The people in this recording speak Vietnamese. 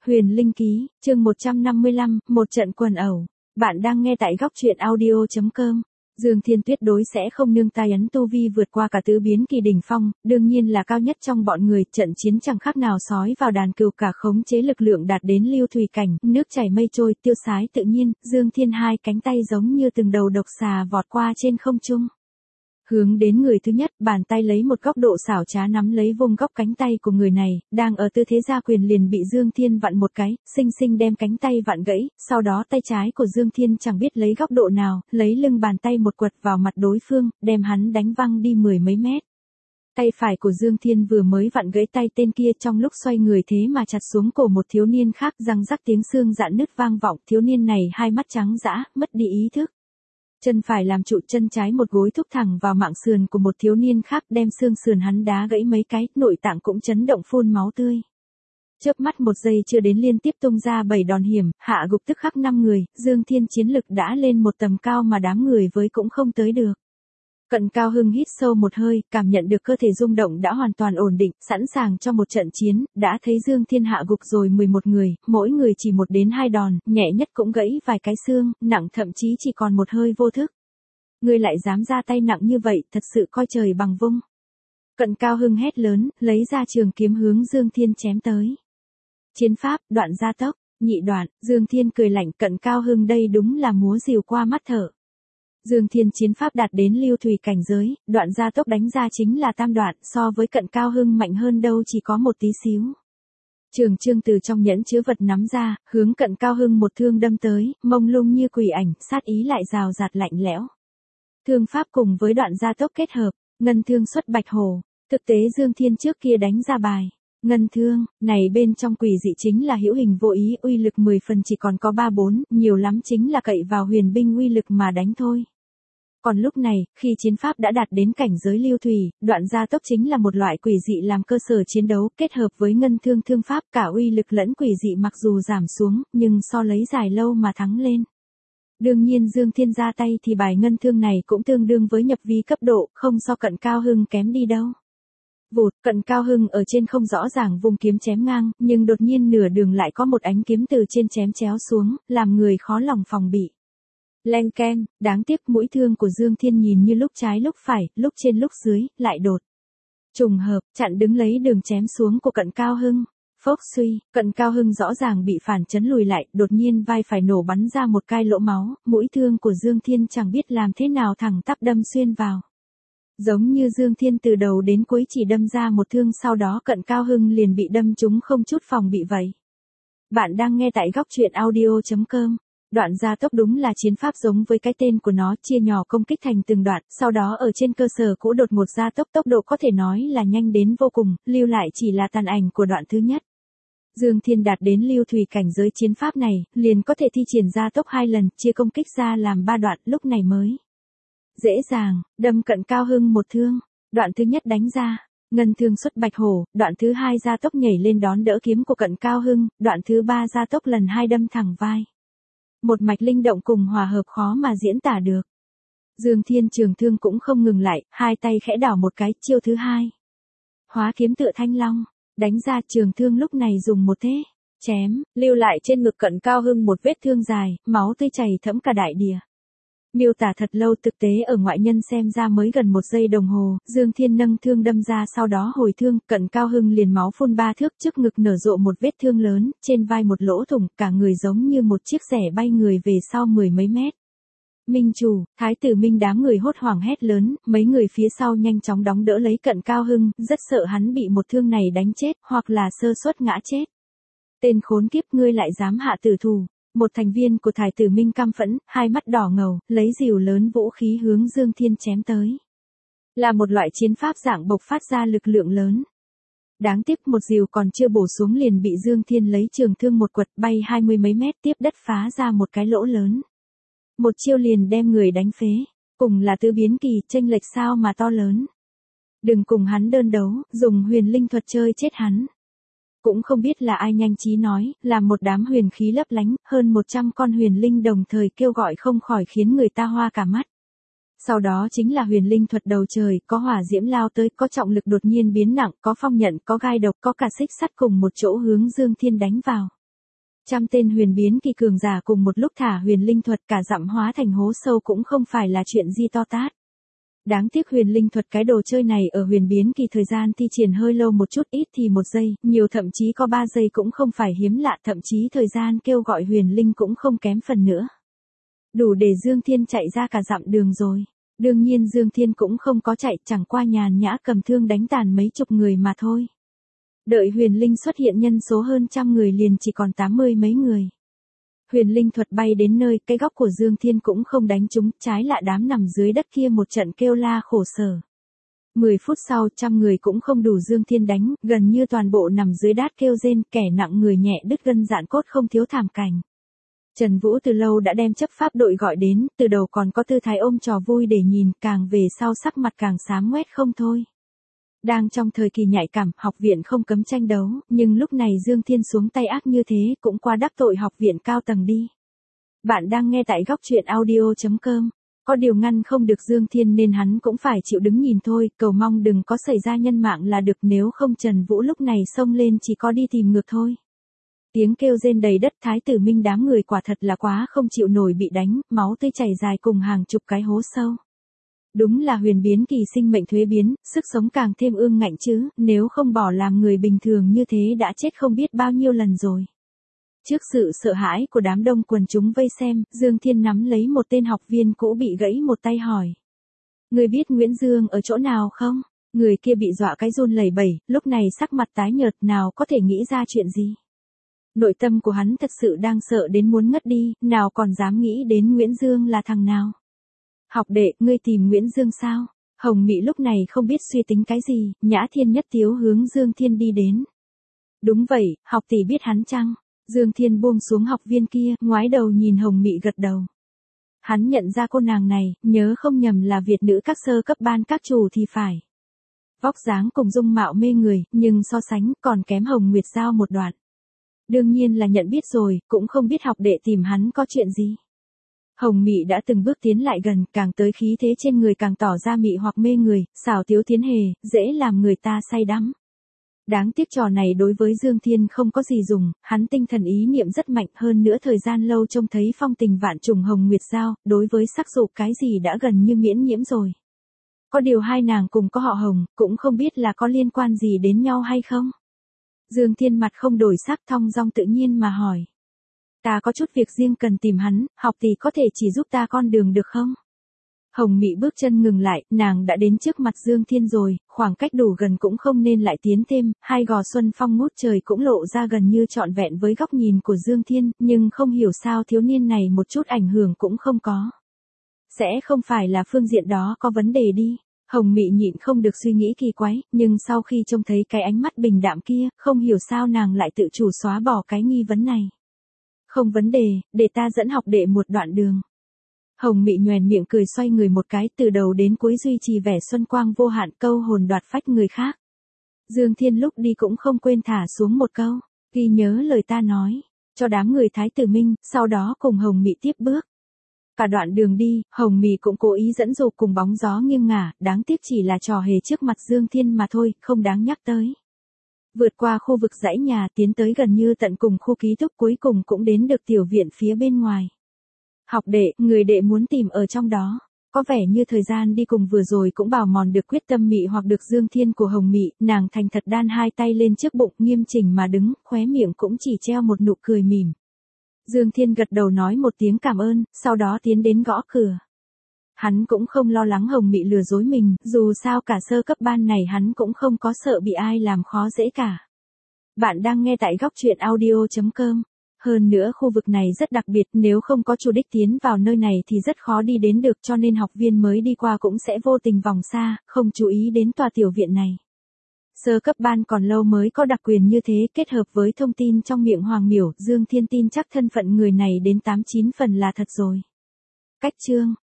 Huyền Linh Ký, chương 155, một trận quần ẩu. Bạn đang nghe tại góc truyện audio.com. Dương Thiên tuyệt đối sẽ không nương tay ấn tu vi vượt qua cả tứ biến kỳ đỉnh phong, đương nhiên là cao nhất trong bọn người, trận chiến chẳng khác nào sói vào đàn cừu cả, khống chế lực lượng đạt đến lưu thủy cảnh, nước chảy mây trôi, tiêu sái tự nhiên, Dương Thiên hai cánh tay giống như từng đầu độc xà vọt qua trên không trung. Hướng đến người thứ nhất, bàn tay lấy một góc độ xảo trá nắm lấy vùng góc cánh tay của người này, đang ở tư thế ra quyền liền bị Dương Thiên vặn một cái, xinh xinh đem cánh tay vặn gãy, sau đó tay trái của Dương Thiên chẳng biết lấy góc độ nào, lấy lưng bàn tay một quật vào mặt đối phương, đem hắn đánh văng đi mười mấy mét. Tay phải của Dương Thiên vừa mới vặn gãy tay tên kia, trong lúc xoay người thế mà chặt xuống cổ một thiếu niên khác, răng rắc tiếng xương rạn nứt vang vọng, thiếu niên này hai mắt trắng dã, mất đi ý thức. Chân phải làm trụ, chân trái một gối thúc thẳng vào mạng sườn của một thiếu niên khác, đem xương sườn hắn đá gãy mấy cái, nội tạng cũng chấn động phun máu tươi. Chớp mắt một giây chưa đến liên tiếp tung ra 7 đòn hiểm, hạ gục tức khắc 5 người, Dương Thiên chiến lực đã lên một tầm cao mà đám người với cũng không tới được. Cận Cao Hưng hít sâu một hơi, cảm nhận được cơ thể rung động đã hoàn toàn ổn định, sẵn sàng cho một trận chiến, đã thấy Dương Thiên hạ gục rồi 11 người, mỗi người chỉ 1 đến 2 đòn, nhẹ nhất cũng gãy vài cái xương, nặng thậm chí chỉ còn một hơi vô thức. Ngươi lại dám ra tay nặng như vậy, thật sự coi trời bằng vung. Cận Cao Hưng hét lớn, lấy ra trường kiếm hướng Dương Thiên chém tới. Chiến pháp, đoạn gia tốc, nhị đoạn, Dương Thiên cười lạnh, Cận Cao Hưng đây đúng là múa rìu qua mắt thợ. Dương Thiên chiến pháp đạt đến lưu thủy cảnh giới, đoạn gia tốc đánh ra chính là tam đoạn, so với Cận Cao Hưng mạnh hơn đâu chỉ có một tí xíu. Trường chương từ trong nhẫn chứa vật nắm ra, hướng Cận Cao Hưng một thương đâm tới, mông lung như quỷ ảnh, sát ý lại rào rạt lạnh lẽo. Thương pháp cùng với đoạn gia tốc kết hợp, ngân thương xuất bạch hổ, thực tế Dương Thiên trước kia đánh ra bài. Ngân thương, này bên trong quỷ dị chính là hữu hình vô ý, uy lực 10 phần chỉ còn có 3-4, nhiều lắm chính là cậy vào huyền binh uy lực mà đánh thôi. Còn lúc này, khi chiến pháp đã đạt đến cảnh giới lưu thủy, đoạn gia tốc chính là một loại quỷ dị làm cơ sở chiến đấu, kết hợp với ngân thương thương pháp, cả uy lực lẫn quỷ dị mặc dù giảm xuống, nhưng so lấy dài lâu mà thắng lên. Đương nhiên Dương Thiên ra tay thì bài ngân thương này cũng tương đương với nhập vi cấp độ, không so Cận Cao Hưng kém đi đâu. Vụt, Cận Cao Hưng ở trên không rõ ràng vùng kiếm chém ngang, nhưng đột nhiên nửa đường lại có một ánh kiếm từ trên chém chéo xuống, làm người khó lòng phòng bị. Leng keng, đáng tiếc mũi thương của Dương Thiên nhìn như lúc trái lúc phải, lúc trên lúc dưới, lại đột. Trùng hợp, chặn đứng lấy đường chém xuống của Cận Cao Hưng. Phốc suy, Cận Cao Hưng rõ ràng bị phản chấn lùi lại, đột nhiên vai phải nổ bắn ra một cái lỗ máu, mũi thương của Dương Thiên chẳng biết làm thế nào thẳng tắp đâm xuyên vào. Giống như Dương Thiên từ đầu đến cuối chỉ đâm ra một thương, sau đó Cận Cao Hưng liền bị đâm trúng không chút phòng bị vậy. Bạn đang nghe tại góc truyện audio.com. Đoạn gia tốc đúng là chiến pháp giống với cái tên của nó, chia nhỏ công kích thành từng đoạn, sau đó ở trên cơ sở cũ đột ngột gia tốc, tốc độ có thể nói là nhanh đến vô cùng, lưu lại chỉ là tàn ảnh của đoạn thứ nhất. Dương Thiên đạt đến lưu thủy cảnh giới chiến pháp này, liền có thể thi triển gia tốc 2 lần, chia công kích ra làm 3 đoạn, lúc này mới dễ dàng đâm Cận Cao Hưng một thương. Đoạn thứ nhất đánh ra, ngân thương xuất bạch hổ, đoạn thứ 2 gia tốc nhảy lên đón đỡ kiếm của Cận Cao Hưng, đoạn thứ 3 gia tốc lần 2 đâm thẳng vai. Một mạch linh động cùng hòa hợp khó mà diễn tả được. Dương Thiên trường thương cũng không ngừng lại, hai tay khẽ đảo một cái, chiêu thứ 2. Hóa kiếm tựa thanh long, đánh ra, trường thương lúc này dùng một thế chém, lưu lại trên ngực Cận Cao Hưng một vết thương dài, máu tươi chảy thẫm cả đại địa. Miêu tả thật lâu, thực tế ở ngoại nhân xem ra mới gần 1 giây đồng hồ, Dương Thiên nâng thương đâm ra, sau đó hồi thương, Cận Cao Hưng liền máu phun 3 thước, trước ngực nở rộ một vết thương lớn, trên vai một lỗ thủng, cả người giống như một chiếc rẻ bay người về sau 10 mấy mét. Minh chủ, Thái tử Minh đám người hốt hoảng hét lớn, mấy người phía sau nhanh chóng đóng đỡ lấy Cận Cao Hưng, rất sợ hắn bị một thương này đánh chết, hoặc là sơ suất ngã chết. Tên khốn kiếp, ngươi lại dám hạ tử thủ. Một thành viên của Thái tử Minh căm phẫn, hai mắt đỏ ngầu, lấy rìu lớn vũ khí hướng Dương Thiên chém tới. Là một loại chiến pháp dạng bộc phát ra lực lượng lớn. Đáng tiếc một rìu còn chưa bổ xuống liền bị Dương Thiên lấy trường thương một quật bay 20 mấy mét, tiếp đất phá ra một cái lỗ lớn. Một chiêu liền đem người đánh phế, cùng là tứ biến kỳ, chênh lệch sao mà to lớn. Đừng cùng hắn đơn đấu, dùng huyền linh thuật chơi chết hắn. Cũng không biết là ai nhanh trí nói, làm một đám huyền khí lấp lánh, hơn 100 con huyền linh đồng thời kêu gọi không khỏi khiến người ta hoa cả mắt. Sau đó chính là huyền linh thuật đầu trời, có hỏa diễm lao tới, có trọng lực đột nhiên biến nặng, có phong nhận, có gai độc, có cả xích sắt cùng một chỗ hướng Dương Thiên đánh vào. Trăm tên huyền biến kỳ cường giả cùng một lúc thả huyền linh thuật cả dặm hóa thành hố sâu cũng không phải là chuyện gì to tát. Đáng tiếc huyền linh thuật cái đồ chơi này ở huyền biến kỳ thời gian thi triển hơi lâu một chút, ít thì 1 giây, nhiều thậm chí có 3 giây cũng không phải hiếm lạ, thậm chí thời gian kêu gọi huyền linh cũng không kém phần nữa. Đủ để Dương Thiên chạy ra cả dặm đường rồi. Đương nhiên Dương Thiên cũng không có chạy, chẳng qua nhàn nhã cầm thương đánh tàn mấy chục người mà thôi. Đợi huyền linh xuất hiện nhân số hơn 100 người liền chỉ còn 80 mấy người. Huyền linh thuật bay đến nơi, cái góc của Dương Thiên cũng không đánh trúng, trái lại đám nằm dưới đất kia một trận kêu la khổ sở. 10 phút sau 100 người cũng không đủ Dương Thiên đánh, gần như toàn bộ nằm dưới đát kêu rên, kẻ nặng người nhẹ đứt gân dạn cốt không thiếu thảm cảnh. Trần Vũ từ lâu đã đem chấp pháp đội gọi đến, từ đầu còn có tư thái ôm trò vui để nhìn, càng về sau sắc mặt càng xám ngoét không thôi. Đang trong thời kỳ nhạy cảm, học viện không cấm tranh đấu, nhưng lúc này Dương Thiên xuống tay ác như thế cũng quá đắc tội học viện cao tầng đi. Bạn đang nghe tại góc truyện audio.com. Có điều ngăn không được Dương Thiên nên hắn cũng phải chịu đứng nhìn thôi, cầu mong đừng có xảy ra nhân mạng là được, nếu không Trần Vũ lúc này xông lên chỉ có đi tìm ngược thôi. Tiếng kêu rên đầy đất, Thái tử Minh đám người quả thật là quá không chịu nổi, bị đánh, máu tươi chảy dài cùng hàng chục cái hố sâu. Đúng là huyền biến kỳ sinh mệnh thuế biến, sức sống càng thêm ương ngạnh chứ, nếu không bỏ làm người bình thường như thế đã chết không biết bao nhiêu lần rồi. Trước sự sợ hãi của đám đông quần chúng vây xem, Dương Thiên nắm lấy một tên học viên cũ bị gãy một tay hỏi. Người biết Nguyễn Dương ở chỗ nào không? Người kia bị dọa cái run lẩy bẩy, lúc này sắc mặt tái nhợt, nào có thể nghĩ ra chuyện gì. Nội tâm của hắn thật sự đang sợ đến muốn ngất đi, nào còn dám nghĩ đến Nguyễn Dương là thằng nào. Học đệ, ngươi tìm Nguyễn Dương sao? Hồng Mị lúc này không biết suy tính cái gì, Nhã Thiên nhất tiếu hướng Dương Thiên đi đến. Đúng vậy, học tỷ biết hắn chăng? Dương Thiên buông xuống học viên kia, ngoái đầu nhìn Hồng Mị gật đầu. Hắn nhận ra cô nàng này, nhớ không nhầm là Việt nữ các sơ cấp ban các chủ thì phải. Vóc dáng cùng dung mạo mê người, nhưng so sánh còn kém Hồng Nguyệt Giao một đoạn. Đương nhiên là nhận biết rồi, cũng không biết học đệ tìm hắn có chuyện gì. Hồng Mị đã từng bước tiến lại gần, càng tới khí thế trên người càng tỏ ra mị hoặc mê người, xảo tiếu tiến hề, dễ làm người ta say đắm. Đáng tiếc trò này đối với Dương Thiên không có gì dùng, hắn tinh thần ý niệm rất mạnh, hơn nữa thời gian lâu trông thấy phong tình vạn trùng Hồng Nguyệt Giao, đối với sắc dục cái gì đã gần như miễn nhiễm rồi. Có điều hai nàng cùng có họ Hồng, cũng không biết là có liên quan gì đến nhau hay không. Dương Thiên mặt không đổi sắc, thong dong tự nhiên mà hỏi. Ta có chút việc riêng cần tìm hắn, học tỷ có thể chỉ giúp ta con đường được không? Hồng Mị bước chân ngừng lại, nàng đã đến trước mặt Dương Thiên rồi, khoảng cách đủ gần cũng không nên lại tiến thêm, hai gò xuân phong ngút trời cũng lộ ra gần như trọn vẹn với góc nhìn của Dương Thiên, nhưng không hiểu sao thiếu niên này một chút ảnh hưởng cũng không có. Sẽ không phải là phương diện đó có vấn đề đi. Hồng Mị nhịn không được suy nghĩ kỳ quái, nhưng sau khi trông thấy cái ánh mắt bình đạm kia, không hiểu sao nàng lại tự chủ xóa bỏ cái nghi vấn này. Không vấn đề, để ta dẫn học đệ một đoạn đường. Hồng Mị nhoẻn miệng cười xoay người một cái, từ đầu đến cuối duy trì vẻ xuân quang vô hạn, câu hồn đoạt phách người khác. Dương Thiên lúc đi cũng không quên thả xuống một câu, ghi nhớ lời ta nói, cho đám người Thái tử Minh, sau đó cùng Hồng Mị tiếp bước. Cả đoạn đường đi, Hồng Mị cũng cố ý dẫn dụ cùng bóng gió nghiêng ngả, đáng tiếc chỉ là trò hề trước mặt Dương Thiên mà thôi, không đáng nhắc tới. Vượt qua khu vực dãy nhà, tiến tới gần như tận cùng khu ký túc, cuối cùng cũng đến được tiểu viện phía bên ngoài. Học đệ, người đệ muốn tìm ở trong đó. Có vẻ như thời gian đi cùng vừa rồi cũng bào mòn được quyết tâm mị hoặc được Dương Thiên của Hồng Mị, nàng thành thật đan hai tay lên trước bụng, nghiêm chỉnh mà đứng, khóe miệng cũng chỉ treo một nụ cười mỉm. Dương Thiên gật đầu nói một tiếng cảm ơn, sau đó tiến đến gõ cửa. Hắn cũng không lo lắng Hồng Mị lừa dối mình, dù sao cả sơ cấp ban này hắn cũng không có sợ bị ai làm khó dễ cả. Bạn đang nghe tại góc truyện audio.com. Hơn nữa khu vực này rất đặc biệt, nếu không có chủ đích tiến vào nơi này thì rất khó đi đến được, cho nên học viên mới đi qua cũng sẽ vô tình vòng xa, không chú ý đến tòa tiểu viện này. Sơ cấp ban còn lâu mới có đặc quyền như thế, kết hợp với thông tin trong miệng Hoàng Miểu, Dương Thiên tin chắc thân phận người này đến 89 phần là thật rồi. Cách chương